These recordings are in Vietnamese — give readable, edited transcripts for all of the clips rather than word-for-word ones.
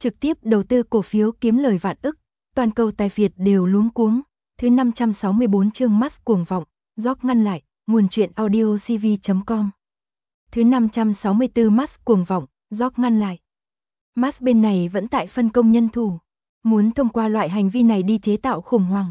trực tiếp đầu tư cổ phiếu kiếm lời vạn ức, toàn cầu tài phiệt đều luống cuống. Thứ 564 chương Musk cuồng vọng, George ngăn lại, nguồn truyện audio cv.com. Thứ 564 Musk cuồng vọng, George ngăn lại. Musk bên này vẫn tại phân công nhân thủ, muốn thông qua loại hành vi này đi chế tạo khủng hoảng.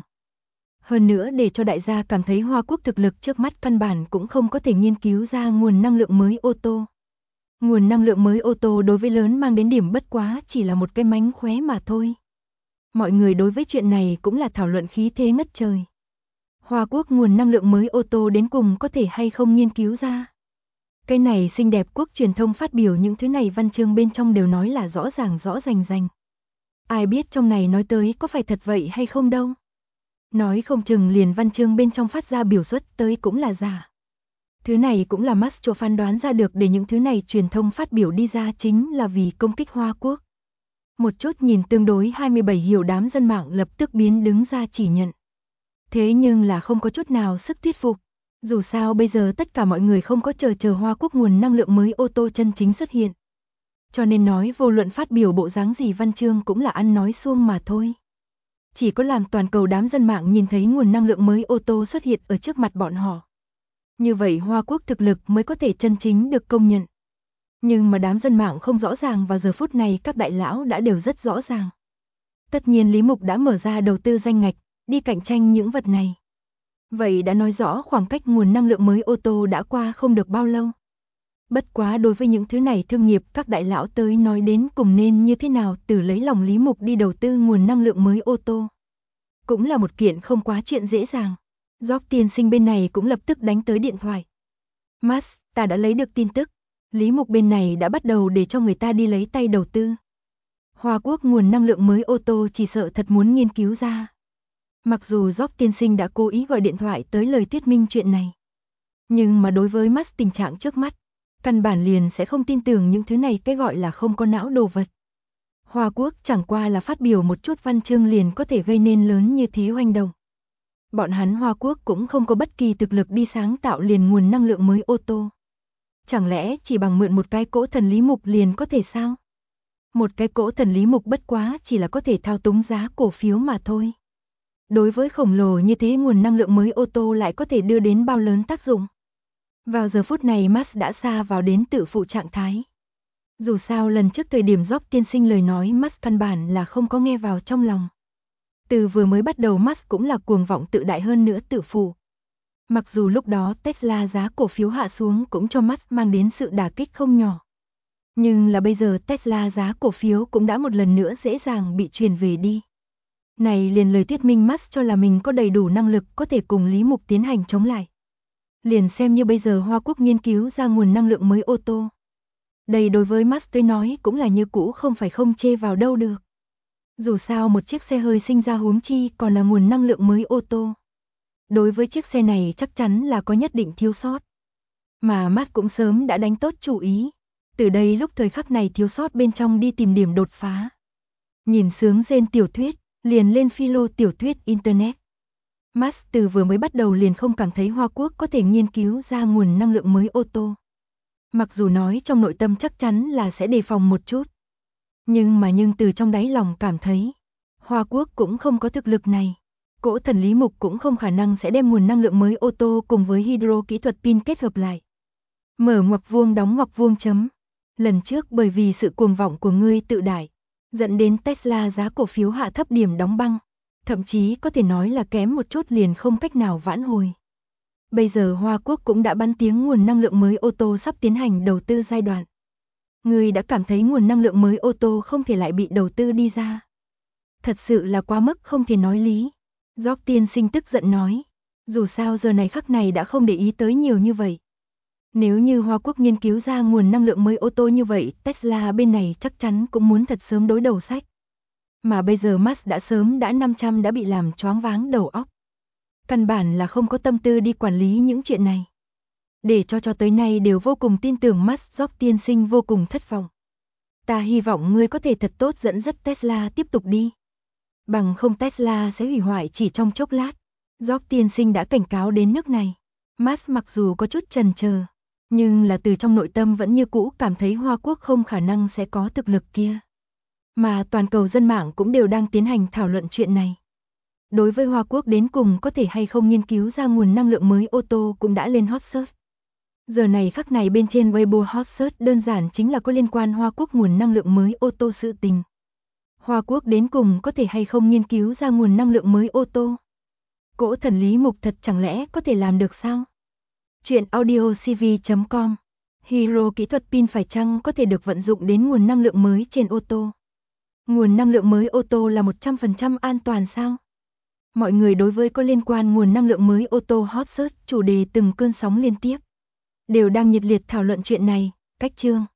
Hơn nữa để cho đại gia cảm thấy Hoa Quốc thực lực trước mắt căn bản cũng không có thể nghiên cứu ra nguồn năng lượng mới ô tô. Nguồn năng lượng mới ô tô đối với lớn mang đến điểm bất quá chỉ là một cái mánh khóe mà thôi. Mọi người đối với chuyện này cũng là thảo luận khí thế ngất trời. Hoa Quốc nguồn năng lượng mới ô tô đến cùng có thể hay không nghiên cứu ra. Cái này xinh đẹp quốc truyền thông phát biểu những thứ này văn chương bên trong đều nói là rõ ràng rõ rành rành. Ai biết trong này nói tới có phải thật vậy hay không đâu. Nói không chừng liền văn chương bên trong phát ra biểu xuất tới cũng là giả. Thứ này cũng là Musk cho phán đoán ra được để những thứ này truyền thông phát biểu đi ra chính là vì công kích Hoa Quốc. Một chút nhìn tương đối 27 hiểu đám dân mạng lập tức biến đứng ra chỉ nhận. Thế nhưng là không có chút nào sức thuyết phục. Dù sao bây giờ tất cả mọi người không có chờ Hoa Quốc nguồn năng lượng mới ô tô chân chính xuất hiện. Cho nên nói vô luận phát biểu bộ dáng gì văn chương cũng là ăn nói suông mà thôi. Chỉ có làm toàn cầu đám dân mạng nhìn thấy nguồn năng lượng mới ô tô xuất hiện ở trước mặt bọn họ. Như vậy Hoa Quốc thực lực mới có thể chân chính được công nhận. Nhưng mà đám dân mạng không rõ ràng vào giờ phút này các đại lão đã đều rất rõ ràng. Tất nhiên Lý Mục đã mở ra đầu tư danh ngạch, đi cạnh tranh những vật này. Vậy đã nói rõ khoảng cách nguồn năng lượng mới ô tô đã qua không được bao lâu. Bất quá đối với những thứ này thương nghiệp các đại lão tới nói đến cùng nên như thế nào từ lấy lòng Lý Mục đi đầu tư nguồn năng lượng mới ô tô. Cũng là một kiện không quá chuyện dễ dàng. George tiên sinh bên này cũng lập tức đánh tới điện thoại. Musk, ta đã lấy được tin tức. Lý Mục bên này đã bắt đầu để cho người ta đi lấy tay đầu tư. Hoa Quốc nguồn năng lượng mới ô tô chỉ sợ thật muốn nghiên cứu ra. Mặc dù George tiên sinh đã cố ý gọi điện thoại tới lời thuyết minh chuyện này. Nhưng mà đối với Musk tình trạng trước mắt, căn bản liền sẽ không tin tưởng những thứ này cái gọi là không có não đồ vật. Hoa Quốc chẳng qua là phát biểu một chút văn chương liền có thể gây nên lớn như thế hoành động. Bọn hắn Hoa Quốc cũng không có bất kỳ thực lực đi sáng tạo liền nguồn năng lượng mới ô tô. Chẳng lẽ chỉ bằng mượn một cái cỗ thần Lý Mục liền có thể sao? Một cái cỗ thần Lý Mục bất quá chỉ là có thể thao túng giá cổ phiếu mà thôi. Đối với khổng lồ như thế nguồn năng lượng mới ô tô lại có thể đưa đến bao lớn tác dụng. Vào giờ phút này Musk đã xa vào đến tự phụ trạng thái. Dù sao lần trước thời điểm George tiên sinh lời nói Musk căn bản là không có nghe vào trong lòng. Từ vừa mới bắt đầu Musk cũng là cuồng vọng tự đại hơn nữa tự phụ. Mặc dù lúc đó Tesla giá cổ phiếu hạ xuống cũng cho Musk mang đến sự đả kích không nhỏ. Nhưng là bây giờ Tesla giá cổ phiếu cũng đã một lần nữa dễ dàng bị truyền về đi. Này liền lời thuyết minh Musk cho là mình có đầy đủ năng lực có thể cùng Lý Mục tiến hành chống lại. Liền xem như bây giờ Hoa Quốc nghiên cứu ra nguồn năng lượng mới ô tô. Đây đối với Musk tới nói cũng là như cũ không phải không chê vào đâu được. Dù sao một chiếc xe hơi sinh ra huống chi còn là nguồn năng lượng mới ô tô. Đối với chiếc xe này chắc chắn là có nhất định thiếu sót. Mà Musk cũng sớm đã đánh tốt chủ ý. Từ đây lúc thời khắc này thiếu sót bên trong đi tìm điểm đột phá. Nhìn sướng rên tiểu thuyết, liền lên philo tiểu thuyết Internet. Musk từ vừa mới bắt đầu liền không cảm thấy Hoa Quốc có thể nghiên cứu ra nguồn năng lượng mới ô tô. Mặc dù nói trong nội tâm chắc chắn là sẽ đề phòng một chút. Nhưng từ trong đáy lòng cảm thấy, Hoa Quốc cũng không có thực lực này. Cỗ thần Lý Mục cũng không khả năng sẽ đem nguồn năng lượng mới ô tô cùng với hydro kỹ thuật pin kết hợp lại. Mở ngoặc vuông đóng ngoặc vuông chấm. Lần trước bởi vì sự cuồng vọng của ngươi tự đại, dẫn đến Tesla giá cổ phiếu hạ thấp điểm đóng băng. Thậm chí có thể nói là kém một chút liền không cách nào vãn hồi. Bây giờ Hoa Quốc cũng đã bắn tiếng nguồn năng lượng mới ô tô sắp tiến hành đầu tư giai đoạn. Người đã cảm thấy nguồn năng lượng mới ô tô không thể lại bị đầu tư đi ra. Thật sự là quá mức không thể nói lý. George tiên sinh tức giận nói. Dù sao giờ này khắc này đã không để ý tới nhiều như vậy. Nếu như Hoa Quốc nghiên cứu ra nguồn năng lượng mới ô tô như vậy, Tesla bên này chắc chắn cũng muốn thật sớm đối đầu sách. Mà bây giờ Musk đã sớm đã 500 đã bị làm choáng váng đầu óc. Căn bản là không có tâm tư đi quản lý những chuyện này. Để cho tới nay đều vô cùng tin tưởng Musk, George tiên sinh vô cùng thất vọng. Ta hy vọng ngươi có thể thật tốt dẫn dắt Tesla tiếp tục đi. Bằng không Tesla sẽ hủy hoại chỉ trong chốc lát. George tiên sinh đã cảnh cáo đến nước này. Musk mặc dù có chút chần chờ, nhưng là từ trong nội tâm vẫn như cũ cảm thấy Hoa Quốc không khả năng sẽ có thực lực kia. Mà toàn cầu dân mạng cũng đều đang tiến hành thảo luận chuyện này. Đối với Hoa Quốc đến cùng có thể hay không nghiên cứu ra nguồn năng lượng mới ô tô cũng đã lên hot search. Giờ này khắc này bên trên Weibo hot search đơn giản chính là có liên quan Hoa Quốc nguồn năng lượng mới ô tô sự tình. Hoa Quốc đến cùng có thể hay không nghiên cứu ra nguồn năng lượng mới ô tô? Cỗ thần Lý Mục thật chẳng lẽ có thể làm được sao? Chuyện audio cv.com. Hero kỹ thuật pin phải chăng có thể được vận dụng đến nguồn năng lượng mới trên ô tô? Nguồn năng lượng mới ô tô là 100% an toàn sao? Mọi người đối với có liên quan nguồn năng lượng mới ô tô hot search chủ đề từng cơn sóng liên tiếp, đều đang nhiệt liệt thảo luận chuyện này. Cách chương